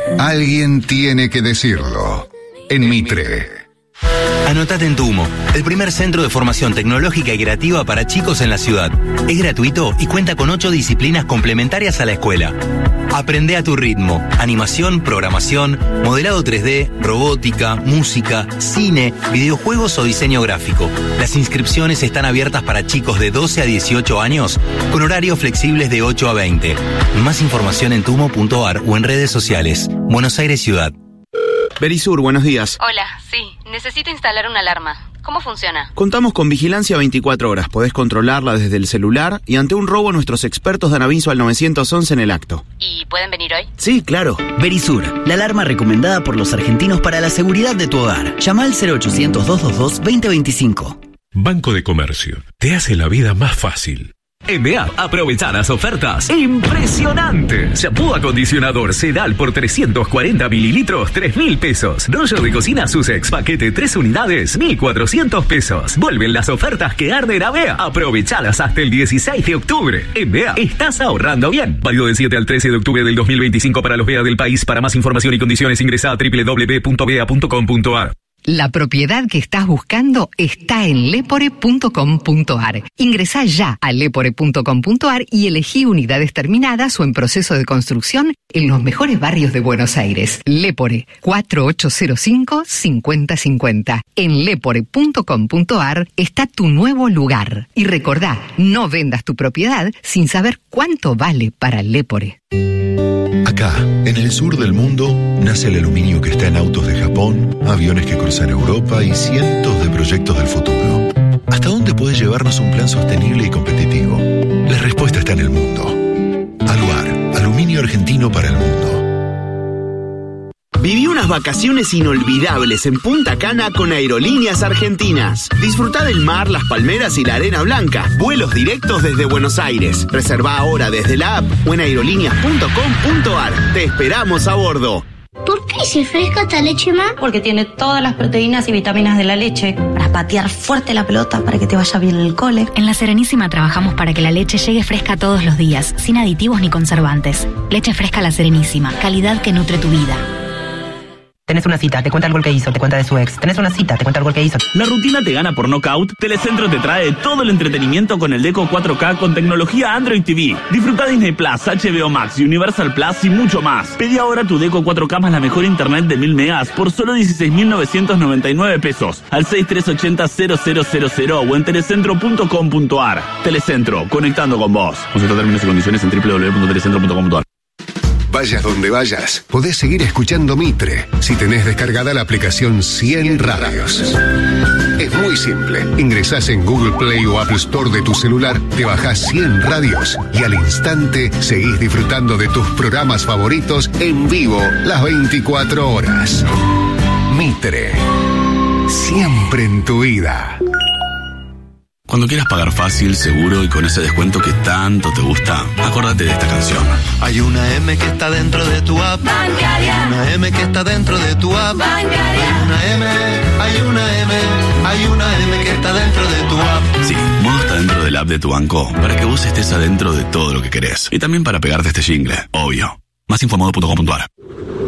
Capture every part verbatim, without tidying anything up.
Alguien tiene que decirlo. En Mitre. Anotate en Tumo, el primer centro de formación tecnológica y creativa para chicos en la ciudad. Es gratuito y cuenta con ocho disciplinas complementarias a la escuela. Aprende a tu ritmo. Animación, programación, modelado tres D, robótica, música, cine, videojuegos o diseño gráfico. Las inscripciones están abiertas para chicos de doce a dieciocho años con horarios flexibles de ocho a veinte. Más información en tumo punto ar o en redes sociales. Buenos Aires Ciudad. Verisur, buenos días. Hola, sí, necesito instalar una alarma. ¿Cómo funciona? Contamos con vigilancia veinticuatro horas. Podés controlarla desde el celular y ante un robo nuestros expertos dan aviso al nueve once en el acto. ¿Y pueden venir hoy? Sí, claro. Verisur, la alarma recomendada por los argentinos para la seguridad de tu hogar. Llama al cero ochocientos, doscientos veintidós, veinte veinticinco. Banco de Comercio. Te hace la vida más fácil. En B A, aprovecha las ofertas impresionantes. Shampoo acondicionador Sedal por trescientos cuarenta mililitros, tres mil pesos. Rollo de cocina Sussex, paquete tres unidades, mil cuatrocientos pesos. Vuelven las ofertas que arden a B A. Aprovechalas hasta el dieciséis de octubre. En B A, estás ahorrando bien. Válido del siete al trece de octubre del dos mil veinticinco para los B A del país. Para más información y condiciones ingresa a doble u doble u doble u punto b a punto com punto ar. La propiedad que estás buscando está en lepore punto com punto ar. Ingresá ya a lepore punto com punto ar y elegí unidades terminadas o en proceso de construcción en los mejores barrios de Buenos Aires. Lepore, cuatro ocho cero cinco, cinco cero cinco cero. En lepore punto com punto ar está tu nuevo lugar. Y recordá, no vendas tu propiedad sin saber cuánto vale para Lepore. Acá, en el sur del mundo, nace el aluminio que está en autos de Japón, aviones que cruzan Europa y cientos de proyectos del futuro. ¿Hasta dónde puede llevarnos un plan sostenible y competitivo? La respuesta está en el mundo. Aluar, aluminio argentino para el mundo. Viví unas vacaciones inolvidables en Punta Cana con Aerolíneas Argentinas. Disfrutá del mar, las palmeras y la arena blanca. Vuelos directos desde Buenos Aires. Reservá ahora desde la app o en aerolíneas punto com punto ar. Te esperamos a bordo. ¿Por qué dice fresca esta leche, ma? Porque tiene todas las proteínas y vitaminas de la leche. Para patear fuerte la pelota, para que te vaya bien en el cole. En La Serenísima trabajamos para que la leche llegue fresca todos los días, sin aditivos ni conservantes. Leche fresca La Serenísima, calidad que nutre tu vida. Tenés una cita, te cuenta algo que hizo, te cuenta de su ex. Tenés una cita, te cuenta algo que hizo. ¿La rutina te gana por nocaut? Telecentro te trae todo el entretenimiento con el Deco cuatro K con tecnología Android T V. Disfruta Disney Plus, H B O Max, Universal Plus y mucho más. Pedí ahora tu Deco cuatro K más la mejor internet de mil megas por solo dieciséis mil novecientos noventa y nueve pesos al seis tres ocho cero, cero cero cero cero o en telecentro punto com punto ar. Telecentro, conectando con vos. Consulta términos y condiciones en doble u doble u doble u punto telecentro punto com punto ar. Vayas donde vayas, podés seguir escuchando Mitre si tenés descargada la aplicación cien Radios. Es muy simple. Ingresás en Google Play o Apple Store de tu celular, te bajás cien Radios y al instante seguís disfrutando de tus programas favoritos en vivo las veinticuatro horas. Mitre. Siempre en tu vida. Cuando quieras pagar fácil, seguro y con ese descuento que tanto te gusta, acórdate de esta canción. Hay una M que está dentro de tu app bancaria. Hay una M que está dentro de tu app bancaria. Hay una M, hay una M, hay una M que está dentro de tu app. Sí, Modo está dentro del app de tu banco para que vos estés adentro de todo lo que querés. Y también para pegarte este jingle, obvio. Más info modo punto com punto ar.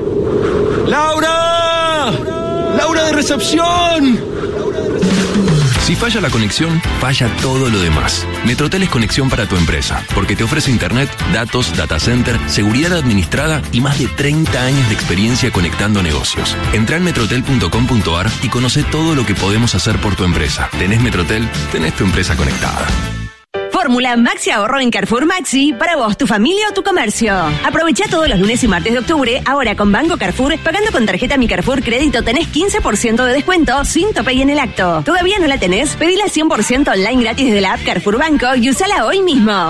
¡Laura! ¡Laura de recepción! Si falla la conexión, falla todo lo demás. Metrotel es conexión para tu empresa, porque te ofrece internet, datos, data center, seguridad administrada y más de treinta años de experiencia conectando negocios. Entrá en metrotel punto com punto ar y conoce todo lo que podemos hacer por tu empresa. ¿Tenés Metrotel? Tenés tu empresa conectada. Fórmula Maxi Ahorro en Carrefour Maxi para vos, tu familia o tu comercio. Aprovecha todos los lunes y martes de octubre, ahora con Banco Carrefour, pagando con tarjeta Mi Carrefour Crédito tenés quince por ciento de descuento sin tope y en el acto. ¿Todavía no la tenés? Pedila cien por ciento online gratis desde la app Carrefour Banco y usala hoy mismo.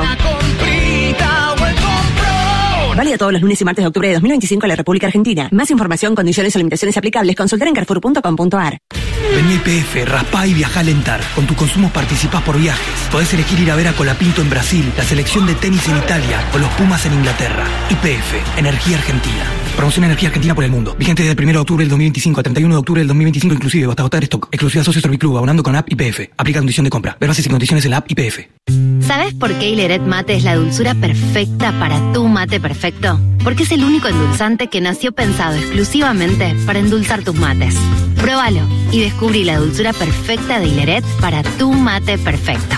Válido todos los lunes y martes de octubre de dos mil veinticinco en la República Argentina. Más información, condiciones o limitaciones aplicables, consultar en carrefour punto com punto ar. Vení a I P F, raspá y viajá a Alentar. Con tu consumo participás por viajes. Podés elegir ir a ver a Colapinto en Brasil, la selección de tenis en Italia o los Pumas en Inglaterra. I P F, Energía Argentina. Promoción Energía Argentina por el mundo. Vigente desde el primero de octubre del dos mil veinticinco al treinta y uno de octubre del dos mil veinticinco inclusive, hasta agotar stock. Exclusiva Socio Serviclub, abonando con app I P F. Aplica condición de compra. Ver bases y condiciones en la app I P F. ¿Sabes por qué Hileret Mate es la dulzura perfecta para tu mate perfecto? Porque es el único endulzante que nació pensado exclusivamente para endulzar tus mates. Pruébalo y descubrí la dulzura perfecta de Hileret para tu mate perfecto.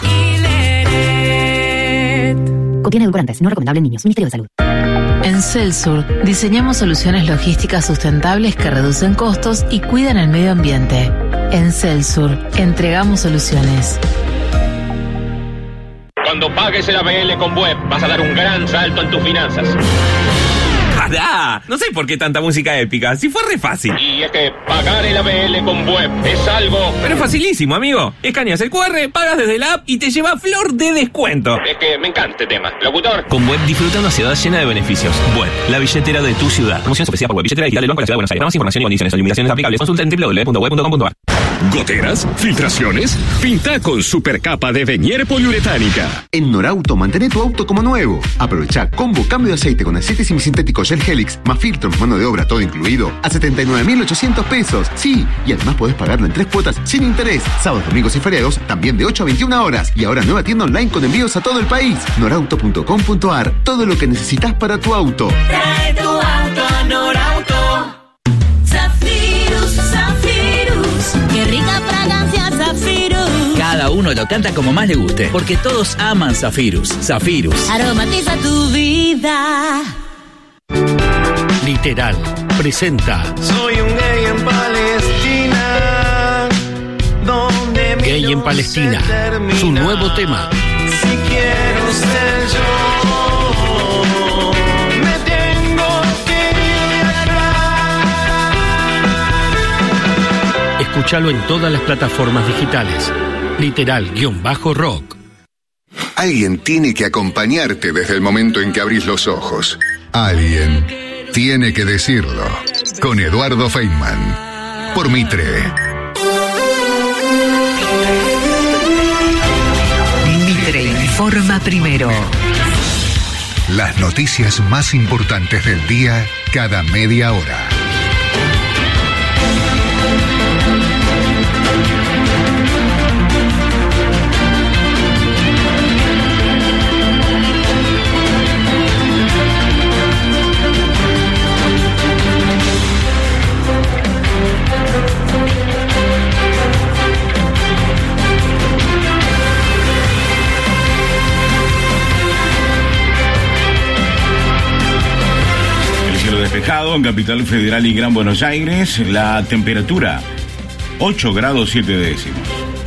Contiene edulcorantes, no recomendable en niños. Ministerio de Salud. En Celsur diseñamos soluciones logísticas sustentables que reducen costos y cuidan el medio ambiente. En Celsur entregamos soluciones. Cuando pagues el A B L con Web, vas a dar un gran salto en tus finanzas. ¡Pará! No sé por qué tanta música épica, si fue re fácil. Y es que pagar el A B L con Web es algo... Pero es facilísimo, amigo. Escaneas el cu erre, pagas desde la app y te lleva flor de descuento. Es que me encanta este tema. Locutor. Con Web disfruta una ciudad llena de beneficios. Web, la billetera de tu ciudad. Promoción especial por Web, billetera digital del Banco de la Ciudad de Buenos Aires. Más información y condiciones o limitaciones aplicables. Consulta en doble u doble u doble u punto web punto com punto a r. ¿Goteras? ¿Filtraciones? Pinta con supercapa de Venier poliuretánica. En Norauto, mantén tu auto como nuevo. Aprovecha combo cambio de aceite con aceite semisintético Shell Helix, más filtro, más mano de obra, todo incluido, a setenta y nueve mil ochocientos pesos. Sí, y además podés pagarlo en tres cuotas sin interés. Sábados, domingos y feriados también de ocho a veintiuna horas. Y ahora nueva tienda online con envíos a todo el país. norauto punto com punto a r. Todo lo que necesitas para tu auto. Trae tu auto a Norauto. Zafirus, Zafirus. Qué rica fragancia Zafirus. Cada uno lo canta como más le guste, porque todos aman Zafirus. Zafirus. Aromatiza tu vida. Literal presenta Soy un gay en Palestina, donde Gay en Palestina, su nuevo tema. Si quiero ser yo, me tengo que ir acá. Escúchalo en todas las plataformas digitales. Literal-rock. Alguien tiene que acompañarte desde el momento en que abrís los ojos. Alguien tiene que decirlo. Con Eduardo Feynman. Por Mitre. Mitre informa primero. Las noticias más importantes del día cada media hora. Despejado en Capital Federal y Gran Buenos Aires, la temperatura ocho grados siete décimos.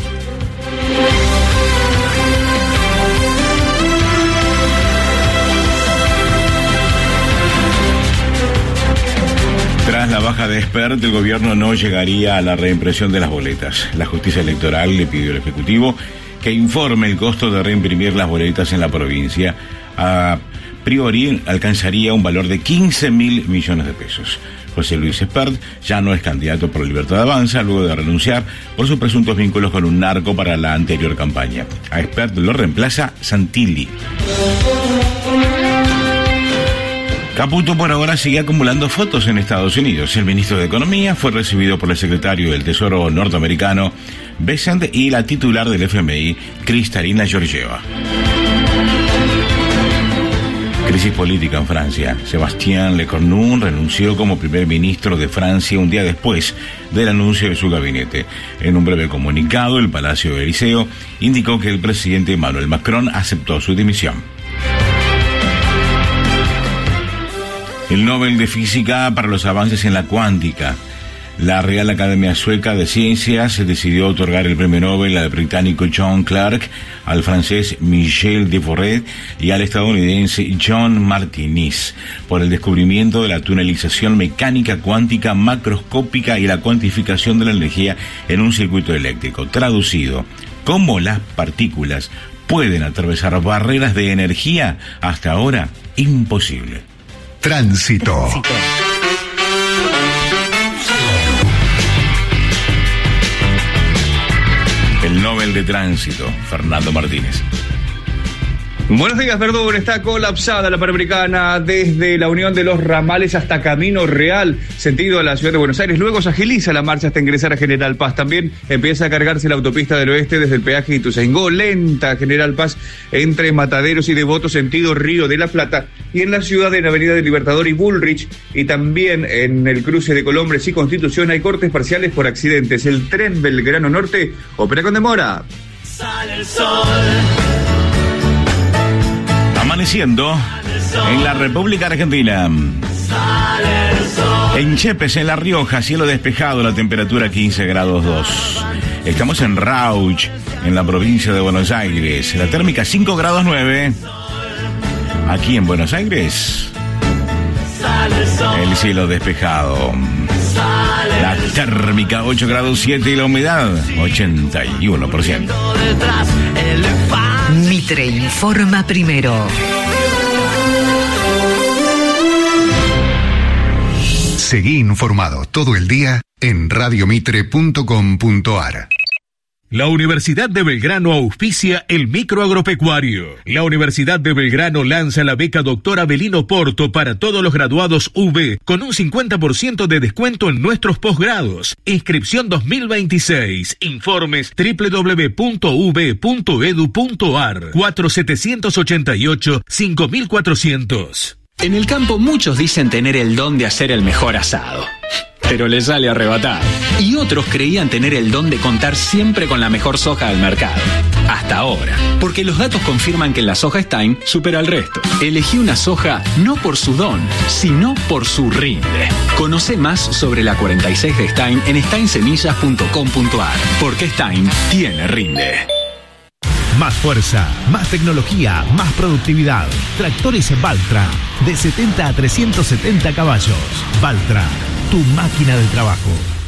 Tras la baja de Expert, el gobierno no llegaría a la reimpresión de las boletas. La justicia electoral le pidió al Ejecutivo que informe el costo de reimprimir las boletas en la provincia. A priori alcanzaría un valor de quince mil millones de pesos. José Luis Espert ya no es candidato por Libertad Avanza luego de renunciar por sus presuntos vínculos con un narco para la anterior campaña. A Espert lo reemplaza Santilli. Caputo por ahora sigue acumulando fotos en Estados Unidos. El ministro de Economía fue recibido por el secretario del Tesoro norteamericano, Bessent, y la titular del F M I, Kristalina Georgieva. Crisis política en Francia. Sébastien Lecornu renunció como primer ministro de Francia un día después del anuncio de su gabinete. En un breve comunicado, el Palacio de Eliseo indicó que el presidente Emmanuel Macron aceptó su dimisión. El Nobel de Física para los avances en la cuántica. La Real Academia Sueca de Ciencias decidió otorgar el premio Nobel al británico John Clarke, al francés Michel Deforest y al estadounidense John Martinis por el descubrimiento de la tunelización mecánica cuántica macroscópica y la cuantificación de la energía en un circuito eléctrico. Traducido, cómo las partículas pueden atravesar barreras de energía, hasta ahora imposible. Tránsito. Tránsito. El Nobel de Tránsito, Fernando Martínez. Buenos días, Verdún. Está colapsada la Panamericana desde la Unión de los Ramales hasta Camino Real, sentido a la ciudad de Buenos Aires. Luego se agiliza la marcha hasta ingresar a General Paz. También empieza a cargarse la autopista del oeste desde el peaje Ituzaingó. Lenta General Paz entre Mataderos y Devoto, sentido Río de la Plata. Y en la ciudad, en Avenida del Libertador y Bullrich, y también en el cruce de Colombres y Constitución, hay cortes parciales por accidentes. El tren Belgrano Norte opera con demora. Sale el sol. Amaneciendo en la República Argentina. En Chepes, en La Rioja, cielo despejado, la temperatura quince grados dos. Estamos en Rauch, en la provincia de Buenos Aires. La térmica cinco grados nueve. Aquí en Buenos Aires, el cielo despejado. La térmica ocho grados siete y la humedad ochenta y uno por ciento. Mitre informa primero. Seguí informado todo el día en radio mitre punto com punto ar. La Universidad de Belgrano auspicia el microagropecuario. La Universidad de Belgrano lanza la beca Doctor Avelino Porto para todos los graduados U B con un cincuenta por ciento de descuento en nuestros posgrados. Inscripción dos mil veintiséis. Informes doble u doble u doble u punto u b punto e d u punto ar. cuatro siete ocho ocho cinco cuatrocientos. En el campo muchos dicen tener el don de hacer el mejor asado, pero les sale arrebatar. Y otros creían tener el don de contar siempre con la mejor soja del mercado. Hasta ahora. Porque los datos confirman que la soja Stein supera al resto. Elegí una soja no por su don, sino por su rinde. Conoce más sobre la cuarenta y seis de Stein en stein semillas punto com punto ar. Porque Stein tiene rinde. Más fuerza, más tecnología, más productividad. Tractores Valtra, de setenta a trescientos setenta caballos. Valtra, tu máquina de trabajo.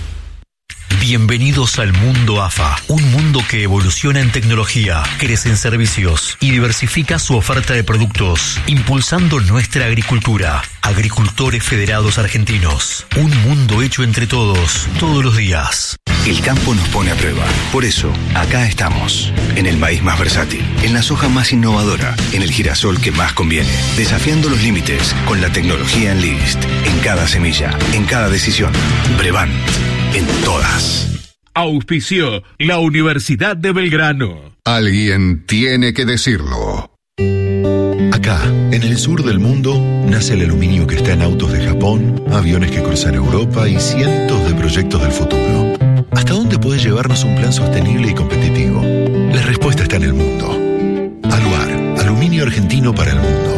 Bienvenidos al mundo A F A, un mundo que evoluciona en tecnología, crece en servicios y diversifica su oferta de productos, impulsando nuestra agricultura. Agricultores Federados Argentinos, un mundo hecho entre todos, todos los días. El campo nos pone a prueba. Por eso, acá estamos. En el maíz más versátil, en la soja más innovadora, en el girasol que más conviene. Desafiando los límites con la tecnología Enlist. En cada semilla, en cada decisión. Brevant, en todas. Auspició la Universidad de Belgrano. Alguien tiene que decirlo. Acá, en el sur del mundo, nace el aluminio que está en autos de Japón, aviones que cruzan Europa y cientos de proyectos del futuro. ¿Hasta dónde puede llevarnos un plan sostenible y competitivo? La respuesta está en el mundo. Aluar, aluminio argentino para el mundo.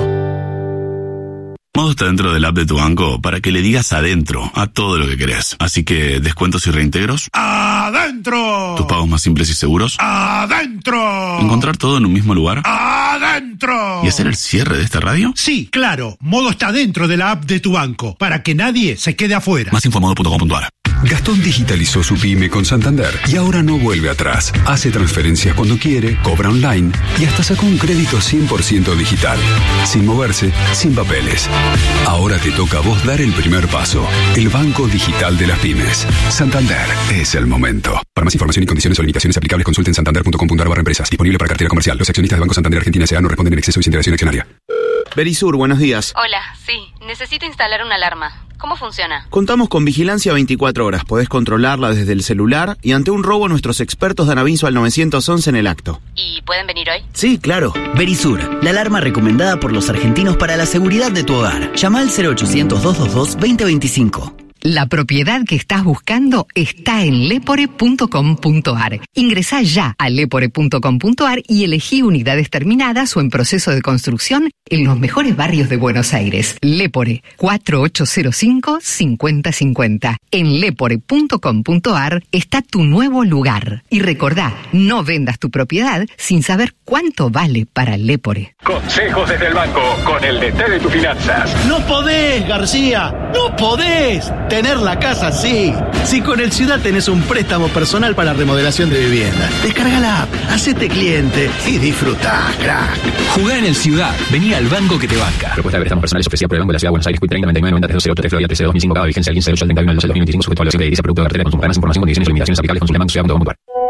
Modo está dentro del app de tu banco para que le digas adentro a todo lo que querés. Así que, descuentos y reintegros. ¡Adentro! Tus pagos más simples y seguros. ¡Adentro! Encontrar todo en un mismo lugar. ¡Adentro! ¿Y hacer el cierre de esta radio? Sí, claro. Modo está dentro de la app de tu banco, para que nadie se quede afuera. Más info modo punto com punto ar. Gastón digitalizó su pyme con Santander y ahora no vuelve atrás. Hace transferencias cuando quiere, cobra online y hasta sacó un crédito cien por ciento digital. Sin moverse, sin papeles. Ahora te toca a vos dar el primer paso. El Banco Digital de las Pymes. Santander es el momento. Para más información y condiciones o limitaciones aplicables, consulten santander punto com punto ar barra empresas. Disponible para cartera comercial. Los accionistas del Banco Santander Argentina S A no responden en exceso y sin integración accionaria. Verisur, buenos días. Hola, sí, necesito instalar una alarma. ¿Cómo funciona? Contamos con vigilancia veinticuatro horas. Podés controlarla desde el celular y ante un robo nuestros expertos dan aviso al nueve once en el acto. ¿Y pueden venir hoy? Sí, claro. Verisur, la alarma recomendada por los argentinos para la seguridad de tu hogar. Llama al cero ochocientos, doscientos veintidós, veinte veinticinco. La propiedad que estás buscando está en lepore punto com punto ar. Ingresá ya a lepore punto com punto ar y elegí unidades terminadas o en proceso de construcción en los mejores barrios de Buenos Aires. Lepore, cuatro ocho cero cinco, cinco cero cinco cero. En lepore punto com punto ar está tu nuevo lugar. Y recordá, no vendas tu propiedad sin saber cuánto vale para Lepore. Consejos desde el banco con el D T de tus finanzas. No podés, García, no podés tener la casa así. Si con el Ciudad tenés un préstamo personal para remodelación de vivienda, descarga la app, hacete cliente y disfrutá, crack. Jugá en el Ciudad, vení al banco que te banca. Propuesta de préstamos personales ofrecida por el Banco de la Ciudad de Buenos Aires, treinta noventa y nueve noventa tres cero ocho tres Florida trece dos mil cinco, cada vigencia del quince de ocho al treinta y uno del doce del dos mil veinticinco, sujeto a la evaluación de edilicia, producto de cartera, consumo. Para más información, condiciones y limitaciones aplicables, consulte banco ciudad punto com punto ar.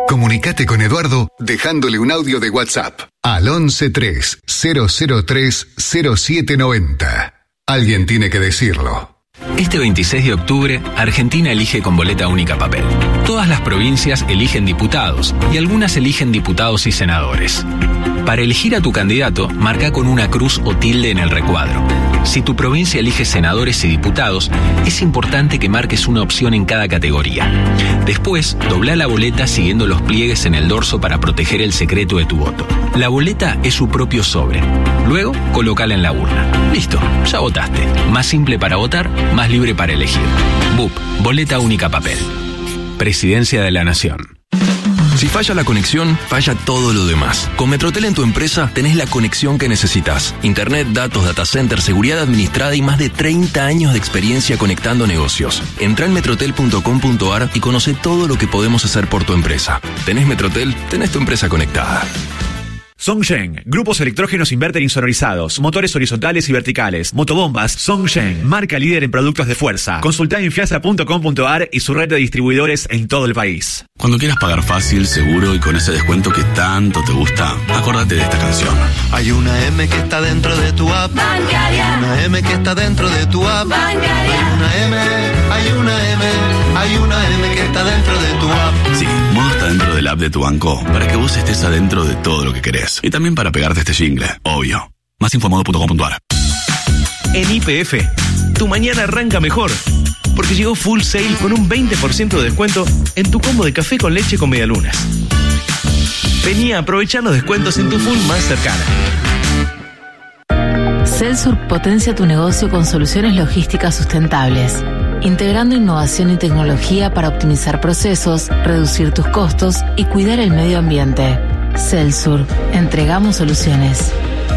Comunicate con Eduardo dejándole un audio de WhatsApp al once tres cero cero tres cero siete noventa. Alguien tiene que decirlo. Este veintiséis de octubre, Argentina elige con boleta única papel. Todas las provincias eligen diputados y algunas eligen diputados y senadores. Para elegir a tu candidato, marca con una cruz o tilde en el recuadro. Si tu provincia elige senadores y diputados, es importante que marques una opción en cada categoría. Después, dobla la boleta siguiendo los pliegues en el dorso para proteger el secreto de tu voto. La boleta es su propio sobre. Luego, colócala en la urna. Listo, ya votaste. Más simple para votar, más libre para elegir. B U P, boleta única papel. Presidencia de la Nación. Si falla la conexión, falla todo lo demás. Con Metrotel en tu empresa tenés la conexión que necesitas. Internet, datos, data center, seguridad administrada y más de treinta años de experiencia conectando negocios. Entrá en metrotel punto com punto ar y conoce todo lo que podemos hacer por tu empresa. ¿Tenés Metrotel? Tenés tu empresa conectada. Songsheng, grupos electrógenos inverter insonorizados, motores horizontales y verticales, motobombas. Songsheng, marca líder en productos de fuerza. Consultá en fiasa punto com punto ar y su red de distribuidores en todo el país. Cuando quieras pagar fácil, seguro y con ese descuento que tanto te gusta, acordate de esta canción. Hay una M que está dentro de tu app bancaria. Una M que está dentro de tu app bancaria. Hay una M, hay una M, hay una M que está dentro de tu app. Sí, Modo está dentro del app de tu banco para que vos estés adentro de todo lo que querés. Y también para pegarte este jingle, obvio. Más info modo punto com punto ar. En Y P F, tu mañana arranca mejor. Porque llegó Full Sale con un veinte por ciento de descuento en tu combo de café con leche con medialunas. Vení a aprovechar los descuentos en tu Full más cercana. Celsur potencia tu negocio con soluciones logísticas sustentables, integrando innovación y tecnología para optimizar procesos, reducir tus costos y cuidar el medio ambiente. Celsur, entregamos soluciones.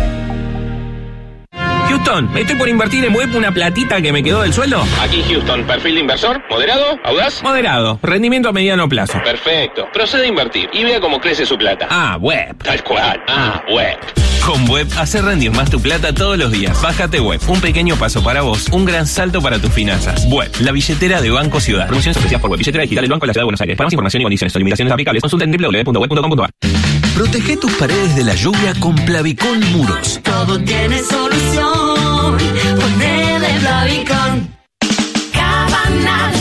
Houston, estoy por invertir en web una platita que me quedó del sueldo. Aquí Houston, perfil de inversor, moderado, audaz. Moderado, rendimiento a mediano plazo. Perfecto, procede a invertir y vea cómo crece su plata. Ah, web. Tal cual, ah, web. Con Web, hacer rendir más tu plata todos los días. Bájate Web, un pequeño paso para vos, un gran salto para tus finanzas. Web, la billetera de Banco Ciudad. Promociones especiales por Web, billetera digital del Banco de la Ciudad de Buenos Aires. Para más información y condiciones o limitaciones aplicables, consulta en doble u doble u doble u punto web punto com punto ar. Protege tus paredes de la lluvia con Plavicón Muros. Todo tiene solución. Ponele Plavicón. Cabanal.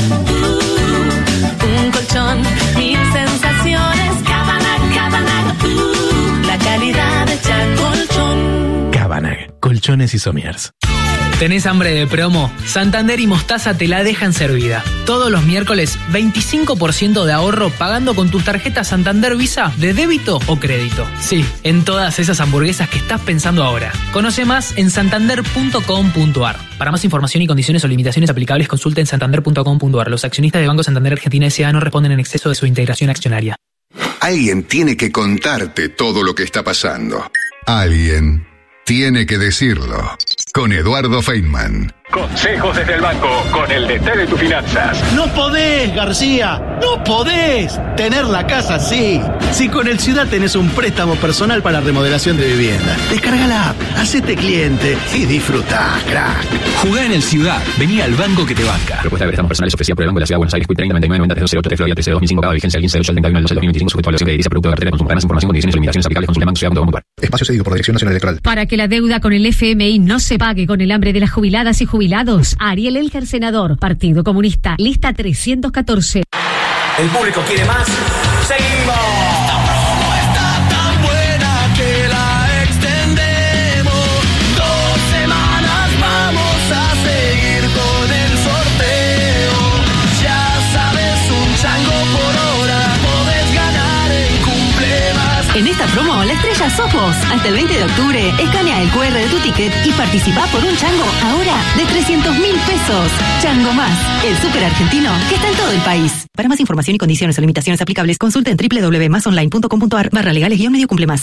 Uh, un colchón, mil sensaciones. Cabanal, Cabanal. Uh, la calidad hecha colchón. Cabanag, colchones y somiers. ¿Tenés hambre de promo? Santander y Mostaza te la dejan servida. Todos los miércoles, veinticinco por ciento de ahorro pagando con tus tarjetas Santander Visa de débito o crédito. Sí, en todas esas hamburguesas que estás pensando ahora. Conoce más en santander punto com punto ar. Para más información y condiciones o limitaciones aplicables, consulta en santander punto com punto ar. Los accionistas de Banco Santander Argentina S A no responden en exceso de su integración accionaria. Alguien tiene que contarte todo lo que está pasando. Alguien tiene que decirlo. Con Eduardo Feynman. Consejos desde el banco, con el D T de tus finanzas. No podés, García, no podés tener la casa así. Si con el Ciudad tenés un préstamo personal para remodelación de vivienda, descarga la app, hacete cliente y disfrutá, crack. Jugá en el Ciudad, vení al banco que te banca. Propuesta de préstamos personales ofrecida por el Banco de la Ciudad de Buenos Aires, Q treinta, noventa y nueve, noventa, cero ocho, Florida, T C dos mil cinco, cada vigencia el quince de ocho al treinta y uno del dos mil veinticinco, sujeto a evaluación que dice producto de cartera de consumo. Para más información, condiciones y limitaciones aplicables, consulta en banco ciudad punto com punto ar. Espacio cedido por la Dirección Nacional Electoral. Para que la deuda con el F M I no se pague con el hambre de las jubiladas y jubilados, Ariel Elker, senador, Partido Comunista, lista trescientos catorce. El público quiere más. ¡Seguimos! Esta promo está tan buena que la extendemos. Dos semanas vamos a seguir con el sorteo. Ya sabes, un chango por hora podés ganar en Cumplemas. En esta promo, la estrella sos vos. Hasta el veinte de octubre, escanea el cu erre de tu ticket y participá por un chango ahora de trescientos mil pesos. Chango Más, el súper argentino que está en todo el país. Para más información y condiciones o limitaciones aplicables, consulta en doble u doble u doble u punto más online punto com punto ar barra legales guión medio cumple más.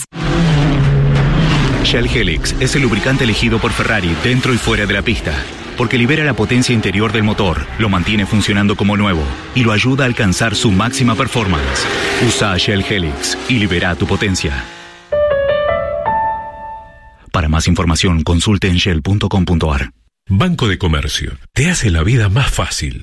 Shell Helix es el lubricante elegido por Ferrari dentro y fuera de la pista, porque libera la potencia interior del motor, lo mantiene funcionando como nuevo y lo ayuda a alcanzar su máxima performance. Usa Shell Helix y libera tu potencia. Para más información, consulte en shell punto com punto ar. Banco de Comercio. Te hace la vida más fácil.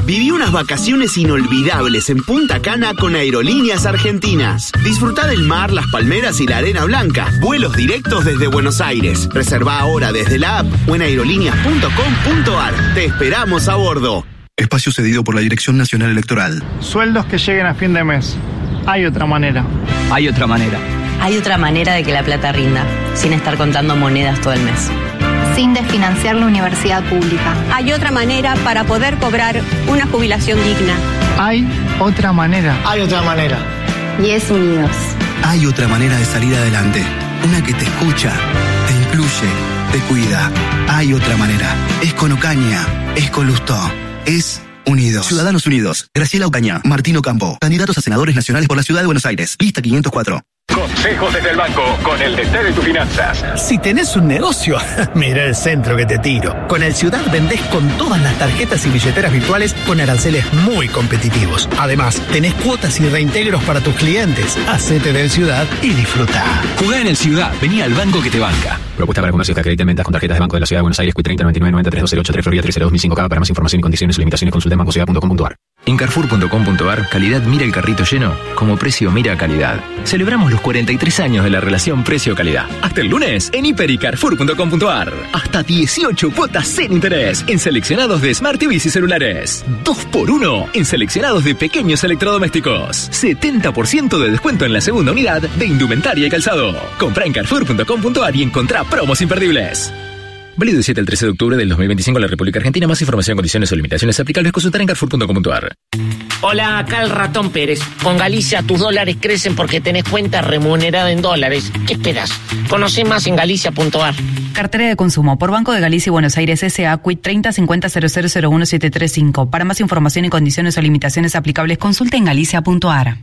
Viví unas vacaciones inolvidables en Punta Cana con Aerolíneas Argentinas. Disfrutá del mar, las palmeras y la arena blanca. Vuelos directos desde Buenos Aires. Reservá ahora desde la app o en aerolíneas punto com punto ar. Te esperamos a bordo. Espacio cedido por la Dirección Nacional Electoral. Sueldos que lleguen a fin de mes. Hay otra manera. Hay otra manera. Hay otra manera de que la plata rinda, sin estar contando monedas todo el mes. Sin desfinanciar la universidad pública. Hay otra manera para poder cobrar una jubilación digna. Hay otra manera. Hay otra manera. Y es Unidos. Hay otra manera de salir adelante. Una que te escucha, te incluye, te cuida. Hay otra manera. Es con Ocaña, es con Lustó, es Unidos. Ciudadanos Unidos. Graciela Ocaña, Martín Ocampo. Candidatos a senadores nacionales por la Ciudad de Buenos Aires. Lista quinientos cuatro. Consejos desde el banco con el D T de tus finanzas. Si tenés un negocio, mira el centro que te tiro. Con el Ciudad vendés con todas las tarjetas y billeteras virtuales con aranceles muy competitivos. Además, tenés cuotas y reintegros para tus clientes. Hacete del Ciudad y disfruta. Jugá en el Ciudad, vení al banco que te banca. Propuesta para comercios que acrediten ventas con tarjetas de Banco de la Ciudad de Buenos Aires, Q treinta noventa y nueve noventa tres dos cero ocho tres Florida tres cero dos mil cinco K. Para más información y condiciones o limitaciones consulta en bancociudad punto com punto ar. En carrefour punto com punto ar, calidad mira el carrito lleno, como precio mira calidad. Celebramos los cuarenta y tres años de la relación precio-calidad. Hasta el lunes, en hiper y carrefour punto com punto ar. Hasta dieciocho cuotas sin interés en seleccionados de Smart T Vs y celulares. dos por uno en seleccionados de pequeños electrodomésticos. setenta por ciento de descuento en la segunda unidad de indumentaria y calzado. Comprá en carrefour punto com punto ar y encontrá promos imperdibles. Válido del siete al trece de octubre del dos mil veinticinco en la República Argentina. Más información, condiciones o limitaciones aplicables, consultar en carrefour punto com punto ar. Hola, acá el Ratón Pérez. Con Galicia tus dólares crecen porque tenés cuenta remunerada en dólares. ¿Qué esperas? Conoce más en galicia punto ar. Cartera de consumo por Banco de Galicia y Buenos Aires S A. Quit treinta cincuenta cero cero cero uno siete tres cinco. Para más información y condiciones o limitaciones aplicables, consulte en galicia punto ar.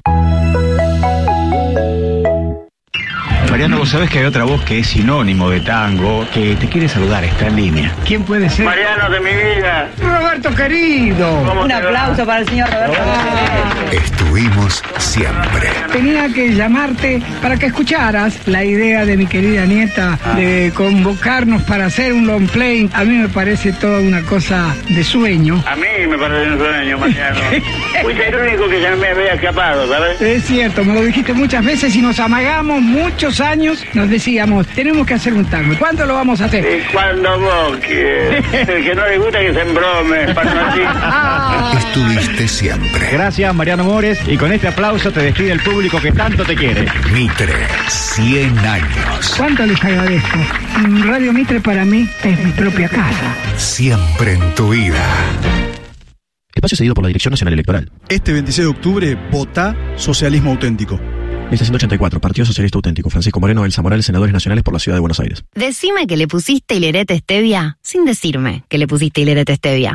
Mariano, vos sabés que hay otra voz que es sinónimo de tango, que te quiere saludar, está en línea. ¿Quién puede ser? Mariano de mi vida. Roberto querido. Un aplauso para el señor Roberto. Ah. Estuvimos siempre. Tenía que llamarte para que escucharas la idea de mi querida nieta de convocarnos para hacer un long play. A mí me parece toda una cosa de sueño. A mí me parece un sueño, Mariano. Fuiste el único que ya me había escapado, ¿sabes? Es cierto, me lo dijiste muchas veces y nos amagamos muchos años. Nos decíamos, tenemos que hacer un tango. ¿Cuándo lo vamos a hacer? Y cuando vos quieras. El que no le gusta que se embrome, para Estuviste siempre. Gracias, Mariano Mores, y con este aplauso te despide el público que tanto te quiere. Mitre, cien años. ¿Cuánto les agradezco? Radio Mitre para mí es mi propia casa. Siempre en tu vida. Espacio cedido por la Dirección Nacional Electoral. Este veintiséis de octubre, votá Socialismo Auténtico. Lista ciento ochenta y cuatro, Partido Socialista Auténtico. Francisco Moreno del Zamoral, Senadores Nacionales por la Ciudad de Buenos Aires. Decime que le pusiste hilerete stevia sin decirme que le pusiste hilerete stevia.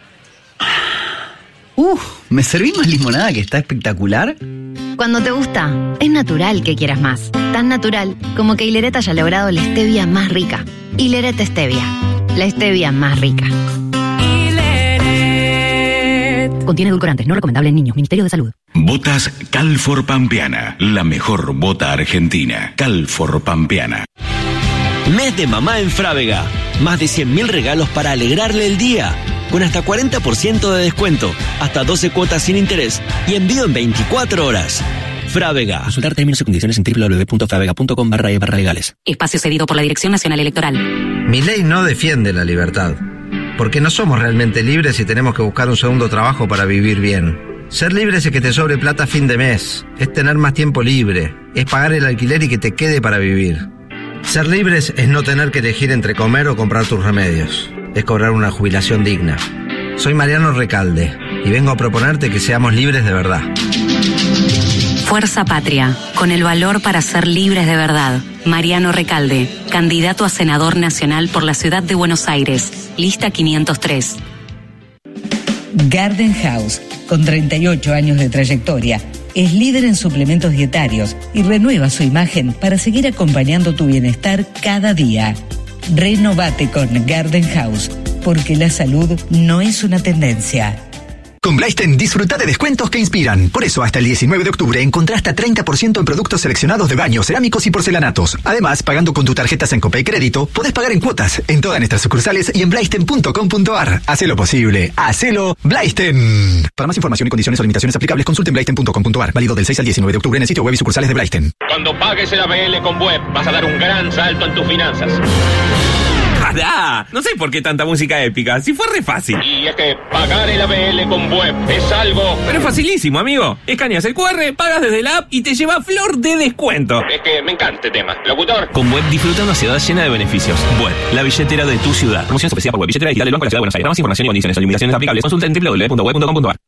Uf, ¿me serví más limonada que está espectacular? Cuando te gusta, es natural que quieras más. Tan natural como que Hileret haya logrado la stevia más rica. Hilerete stevia, la stevia más rica. Contiene edulcorantes, no recomendable en niños. Ministerio de Salud. Botas Calfor Pampeana, la mejor bota argentina. Calfor Pampeana. Mes de mamá en Frávega. Más de cien mil regalos para alegrarle el día. Con hasta cuarenta por ciento de descuento, hasta doce cuotas sin interés y envío en veinticuatro horas. Frávega. Consultar términos y condiciones en doble u doble u doble u punto fravega punto com barra e barra legales. Espacio cedido por la Dirección Nacional Electoral. Mi ley no defiende la libertad. Porque no somos realmente libres y tenemos que buscar un segundo trabajo para vivir bien. Ser libre es que te sobre plata a fin de mes, es tener más tiempo libre, es pagar el alquiler y que te quede para vivir. Ser libres es no tener que elegir entre comer o comprar tus remedios, es cobrar una jubilación digna. Soy Mariano Recalde y vengo a proponerte que seamos libres de verdad. Fuerza Patria, con el valor para ser libres de verdad. Mariano Recalde, candidato a senador nacional por la Ciudad de Buenos Aires. Lista quinientos tres. Garden House, con treinta y ocho años de trayectoria, es líder en suplementos dietarios y renueva su imagen para seguir acompañando tu bienestar cada día. Renovate con Garden House, porque la salud no es una tendencia. Con Blaisten disfruta de descuentos que inspiran. Por eso, hasta el diecinueve de octubre encontrá hasta treinta por ciento en productos seleccionados de baños, cerámicos y porcelanatos. Además, pagando con tu tarjeta Sencope y Crédito, podés pagar en cuotas en todas nuestras sucursales y en blaisten punto com punto ar. Hacelo posible. Hacelo Blaisten. Para más información y condiciones o limitaciones aplicables, consulten blaisten punto com punto ar. Válido del seis al diecinueve de octubre en el sitio web y sucursales de Blaisten. Cuando pagues el A B L con Web, vas a dar un gran salto en tus finanzas. ¡Pará! No sé por qué tanta música épica, si fue re fácil. Y es que pagar el A B L con Web es algo... Pero es facilísimo, amigo. Escaneas el cu erre, pagas desde la app y te lleva flor de descuento. Es que me encanta este tema. Locutor. Con Web disfruta una ciudad llena de beneficios. Web, la billetera de tu ciudad. Promoción especial por Web, billetera digital del Banco de la Ciudad de Buenos Aires. Para más información y condiciones o limitaciones aplicables, consulta en doble u doble u doble u punto web punto com punto ar.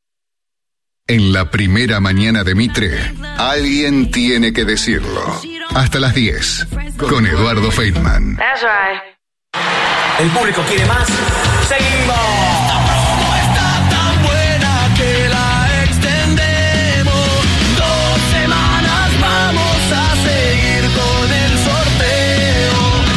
En la primera mañana de Mitre, alguien tiene que decirlo. Hasta las diez, con Eduardo Feynman. That's right. El público quiere más. ¡Seguimos! Esta promo está tan buena que la extendemos. Dos semanas vamos a seguir con el sorteo.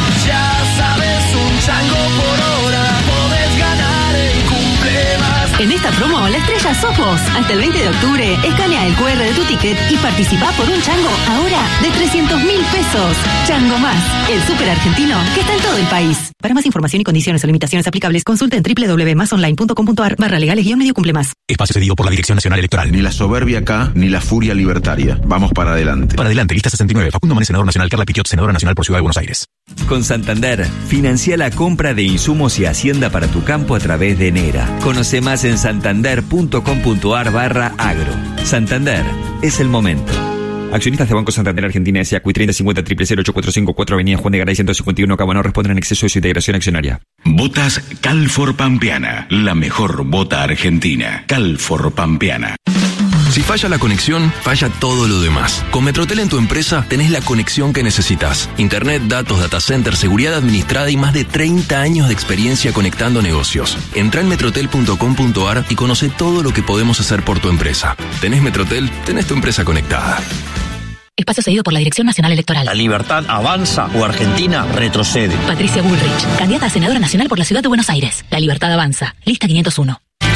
Ya sabes, un chango por hora. Podés ganar el cumple más. En esta promo, la estrella sos vos. Hasta el veinte de octubre, escanea el cu erre de tu ticket y participá por un chango ahora de trescientos mil pesos. Chango Más, el súper argentino que está en todo el país. Para más información y condiciones o limitaciones aplicables, consulta en doble u doble u doble u punto más online punto com punto ar barra legales guión medio cumple más. Espacio cedido por la Dirección Nacional Electoral. Ni la soberbia acá, ni la furia libertaria. Vamos para adelante. Para adelante, lista sesenta y nueve. Facundo Manes, senador nacional. Carla Pichot, senadora nacional por Ciudad de Buenos Aires. Con Santander, financia la compra de insumos y hacienda para tu campo a través de Nera. Conoce más en santander punto com punto ar barra agro. Santander, es el momento. Accionistas de Banco Santander Argentina S A Q treinta cincuenta cero cero ocho cuatro cinco cuatro Avenida Juan de Garay ciento cincuenta y uno Cabo no responden en exceso de su integración accionaria. Botas Calfor Pampeana, la mejor bota argentina. Calfor Pampeana. Si falla la conexión, falla todo lo demás. Con Metrotel en tu empresa tenés la conexión que necesitas. Internet, datos, data center, seguridad administrada y más de treinta años de experiencia conectando negocios. Entrá en metrotel punto com punto ar y conoce todo lo que podemos hacer por tu empresa. ¿Tenés Metrotel? Tenés tu empresa conectada. Espacio cedido por la Dirección Nacional Electoral. ¿La libertad avanza o Argentina retrocede? Patricia Bullrich, candidata a senadora nacional por la Ciudad de Buenos Aires. La libertad avanza. Lista quinientos uno. Te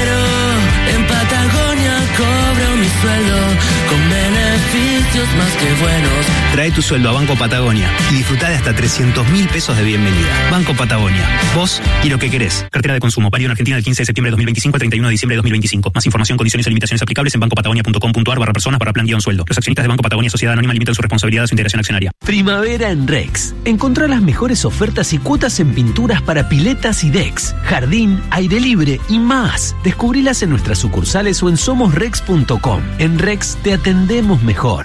quiero en Patagonia, cobro mi sueldo con beneficios más que buenos. Trae tu sueldo a Banco Patagonia y disfruta de hasta trescientos mil pesos de bienvenida. Banco Patagonia, vos y lo que querés. Cartera de consumo, válido en Argentina del quince de septiembre de dos mil veinticinco al treinta y uno de diciembre de dos mil veinticinco. Más información, condiciones y limitaciones aplicables en banco patagonia punto com punto ar barra personas para plan guión sueldo. Los accionistas de Banco Patagonia Sociedad Anónima limitan su responsabilidad a su integración accionaria. Primavera en Rex. Encontrá las mejores ofertas y cuotas en pinturas para piletas y decks, jardín, aire libre y más. Descubrilas en nuestras sucursales o en somos rex punto com. En Rex te atendemos mejor.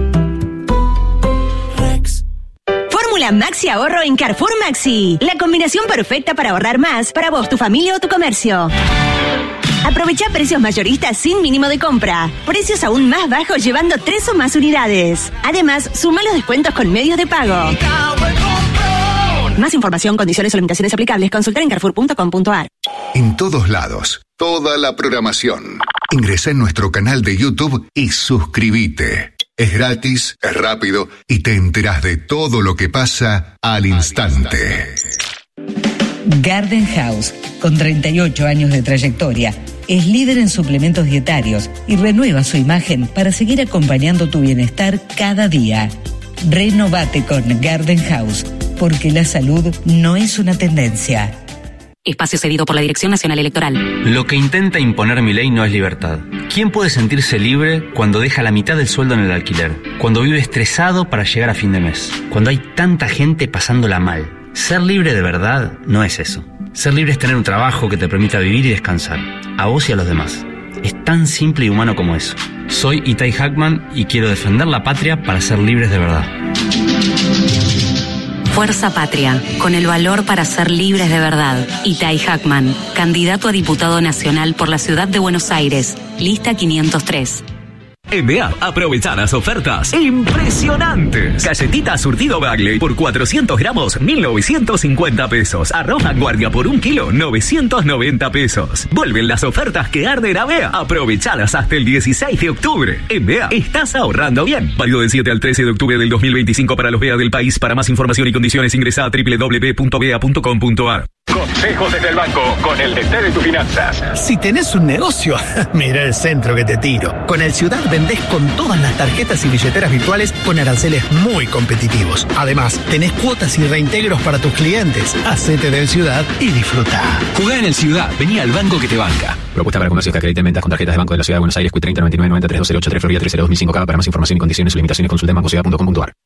Fórmula Maxi Ahorro en Carrefour Maxi. La combinación perfecta para ahorrar más para vos, tu familia o tu comercio. Aprovecha precios mayoristas sin mínimo de compra. Precios aún más bajos llevando tres o más unidades. Además, suma los descuentos con medios de pago. Más información, condiciones o limitaciones aplicables, consultar en carrefour punto com punto ar. En todos lados, toda la programación. Ingresa en nuestro canal de YouTube y suscríbete. Es gratis, es rápido y te enterás de todo lo que pasa al instante. Garden House, con treinta y ocho años de trayectoria, es líder en suplementos dietarios y renueva su imagen para seguir acompañando tu bienestar cada día. Renovate con Garden House, porque la salud no es una tendencia. Espacio cedido por la Dirección Nacional Electoral. Lo que intenta imponer mi ley no es libertad. ¿Quién puede sentirse libre cuando deja la mitad del sueldo en el alquiler? Cuando vive estresado para llegar a fin de mes. Cuando hay tanta gente pasándola mal. Ser libre de verdad no es eso. Ser libre es tener un trabajo que te permita vivir y descansar. A vos y a los demás. Es tan simple y humano como eso. Soy Itai Hackman y quiero defender la patria para ser libres de verdad. Fuerza Patria, con el valor para ser libres de verdad. Itai Hackman, candidato a diputado nacional por la Ciudad de Buenos Aires. Lista quinientos tres. En B E A, aprovecha las ofertas impresionantes. Galletita surtido Bagley por cuatrocientos gramos, mil novecientos cincuenta pesos. Arroz Vanguardia por un kilo, novecientos noventa pesos. Vuelven las ofertas que arden a B E A. Aprovechalas hasta el dieciséis de octubre. En B E A, estás ahorrando bien. Válido del siete al trece de octubre del dos mil veinticinco para los B E A del país. Para más información y condiciones ingresa a doble u doble u doble u punto b e a punto com punto a r. Consejos desde el banco con el D T de tus finanzas. Si tenés un negocio, mira el centro que te tiro. Con el Ciudad vendés con todas las tarjetas y billeteras virtuales con aranceles muy competitivos. Además, tenés cuotas y reintegros para tus clientes. Hacete del Ciudad y disfruta. Jugá en el Ciudad, vení al banco que te banca. Propuesta para comercios que acrediten ventas con tarjetas de Banco de la Ciudad de Buenos Aires, Q treinta noventa y nueve noventa y tres dos cero ocho tres Florida tres cero dos mil cinco K. Para más información y condiciones o limitaciones consulta en bancociudad punto com punto a r.